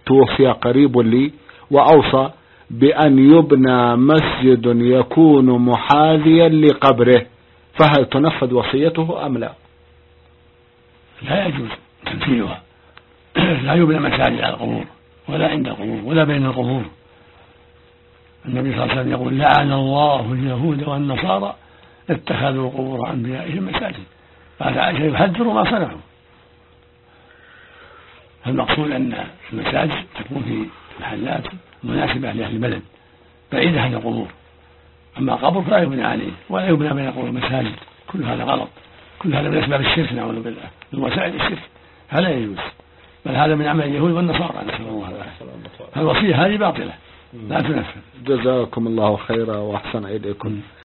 توفي قريب لي وأوصى بأن يبنى مسجد يكون محاذيا لقبره، فهل تنفذ وصيته أم لا؟ لا يجوز تنفيذها. لا يبنى مساجد على القبور ولا عند القبور ولا بين القبور. النبي صلى الله عليه وسلم يقول لعن الله اليهود والنصارى اتخذوا قبور أنبيائهم مساجد. قال عائشة يحذر ما صنعوا. المقصود أن المساجد تكون في محلات مناسبة لأهل البلد بعيدة عن القبور. أما قبر فلا يبنى عليه ولا يبنى بين القبور مساجد. كل هذا غلط، كل هذا من أسباب الشرك نعوذ بالله، من وسائل الشرك، هذا يجوز، بل هذا من عمل اليهود والنصارى نسأل الله العافية. الوصية هذه باطلة لا تنفذ. جزاكم الله خيرا وأحسن إليكم.